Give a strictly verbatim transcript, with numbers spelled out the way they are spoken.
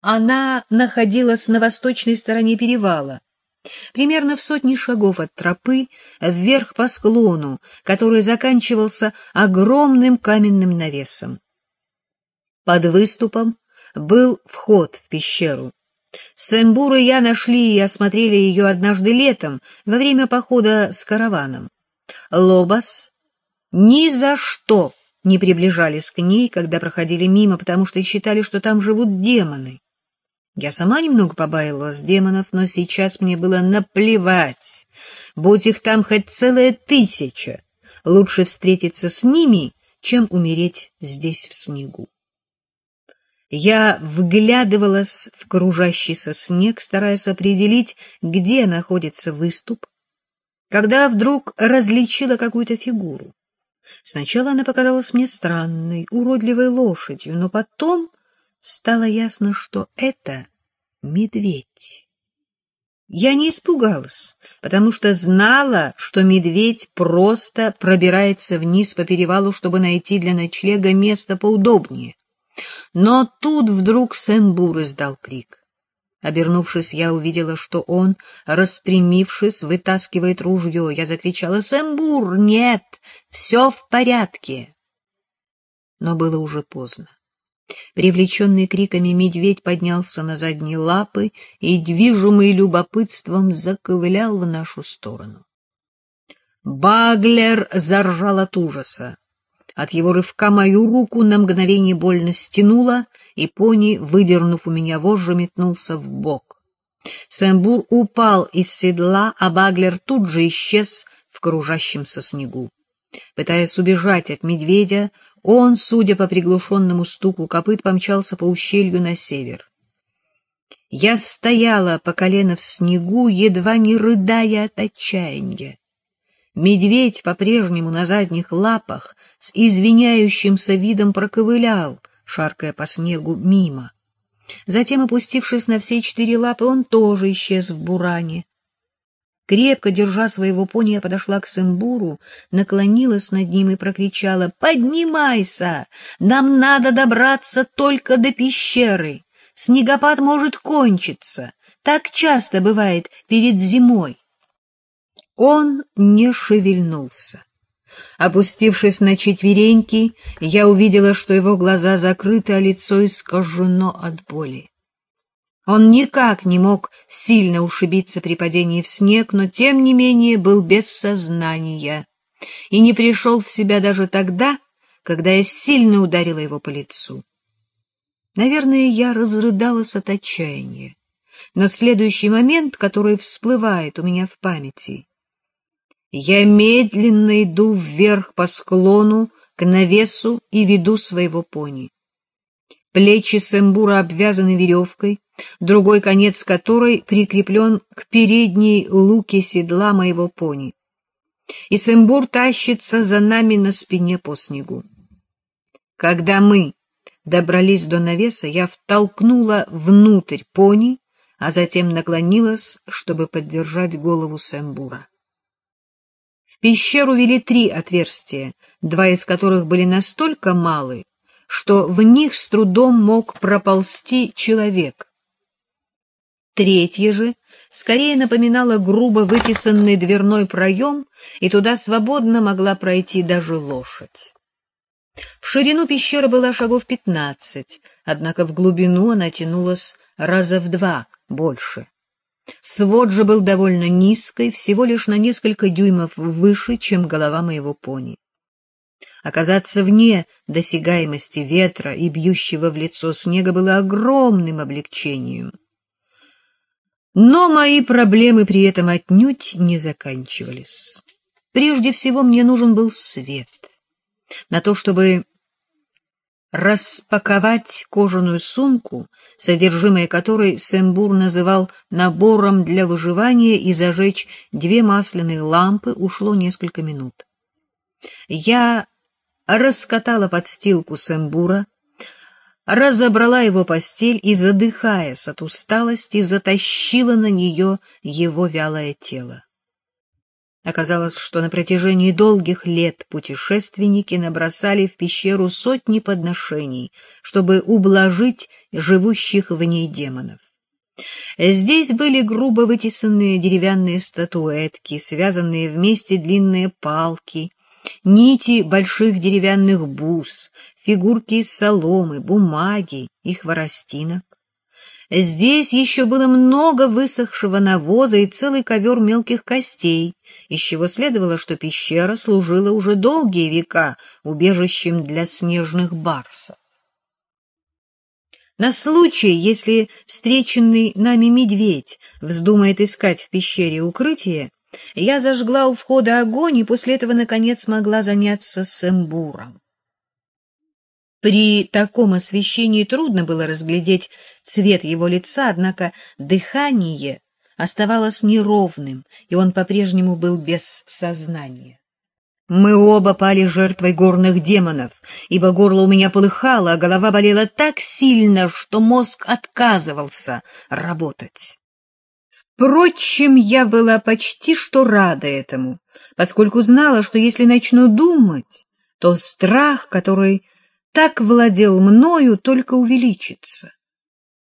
Она находилась на восточной стороне перевала, примерно в сотне шагов от тропы, вверх по склону, который заканчивался огромным каменным навесом. Под выступом был вход в пещеру. Сэмбур и я нашли и осмотрели ее однажды летом, во время похода с караваном. Лобос ни за что не приближались к ней, когда проходили мимо, потому что считали, что там живут демоны. Я сама немного побаивалась демонов, но сейчас мне было наплевать. Будь их там хоть целая тысяча, лучше встретиться с ними, чем умереть здесь в снегу. Я вглядывалась в кружащийся снег, стараясь определить, где находится выступ, когда вдруг различила какую-то фигуру. Сначала она показалась мне странной, уродливой лошадью, но потом стало ясно, что это медведь. Я не испугалась, потому что знала, что медведь просто пробирается вниз по перевалу, чтобы найти для ночлега место поудобнее. Но тут вдруг Сэмбур издал крик. Обернувшись, я увидела, что он, распрямившись, вытаскивает ружье. Я закричала: «Сэмбур, нет, все в порядке!» Но было уже поздно. Привлеченный криками медведь поднялся на задние лапы и, движимый любопытством, заковылял в нашу сторону. Баглер заржал от ужаса. От его рывка мою руку на мгновение больно стянуло, и пони, выдернув у меня вожжи, метнулся в бок. Сэмбур упал из седла, а Баглер тут же исчез в кружащемся снегу. Пытаясь убежать от медведя, он, судя по приглушенному стуку копыт, помчался по ущелью на север. Я стояла по колено в снегу, едва не рыдая от отчаяния. Медведь по-прежнему на задних лапах с извиняющимся видом проковылял, шаркая по снегу, мимо. Затем, опустившись на все четыре лапы, он тоже исчез в буране. Крепко держа своего пони, я подошла к Сэмбуру, наклонилась над ним и прокричала: «Поднимайся! Нам надо добраться только до пещеры. Снегопад может кончиться. Так часто бывает перед зимой». Он не шевельнулся. Опустившись на четвереньки, я увидела, что его глаза закрыты, а лицо искажено от боли. Он никак не мог сильно ушибиться при падении в снег, но тем не менее был без сознания и не пришел в себя даже тогда, когда я сильно ударила его по лицу. Наверное, я разрыдалась от отчаяния, но следующий момент, который всплывает у меня в памяти: я медленно иду вверх по склону к навесу и веду своего пони. Плечи Сэмбура обвязаны веревкой, другой конец которой прикреплен к передней луке седла моего пони. И Сэмбур тащится за нами на спине по снегу. Когда мы добрались до навеса, я втолкнула внутрь пони, а затем наклонилась, чтобы поддержать голову Сэмбура. В пещеру вели три отверстия, два из которых были настолько малы, что в них с трудом мог проползти человек. Третье же скорее напоминало грубо вытесанный дверной проем, и туда свободно могла пройти даже лошадь. В ширину пещера была шагов пятнадцать, однако в глубину она тянулась раза в два больше. Свод же был довольно низкой, всего лишь на несколько дюймов выше, чем голова моего пони. Оказаться вне досягаемости ветра и бьющего в лицо снега было огромным облегчением. Но мои проблемы при этом отнюдь не заканчивались. Прежде всего мне нужен был свет. На то, чтобы распаковать кожаную сумку, содержимое которой Сэмбур называл набором для выживания, и зажечь две масляные лампы, ушло несколько минут. Я раскатала подстилку Сэмбура, разобрала его постель и, задыхаясь от усталости, затащила на нее его вялое тело. Оказалось, что на протяжении долгих лет путешественники набросали в пещеру сотни подношений, чтобы ублажить живущих в ней демонов. Здесь были грубо вытесанные деревянные статуэтки, связанные вместе длинные палки, нити больших деревянных бус, фигурки из соломы, бумаги и хворостинок. Здесь еще было много высохшего навоза и целый ковер мелких костей, из чего следовало, что пещера служила уже долгие века убежищем для снежных барсов. На случай, если встреченный нами медведь вздумает искать в пещере укрытие, я зажгла у входа огонь и после этого, наконец, смогла заняться Сэмбуром. При таком освещении трудно было разглядеть цвет его лица, однако дыхание оставалось неровным, и он по-прежнему был без сознания. Мы оба пали жертвой горных демонов, ибо горло у меня полыхало, а голова болела так сильно, что мозг отказывался работать. Впрочем, я была почти что рада этому, поскольку знала, что если начну думать, то страх, который так владел мною, только увеличится.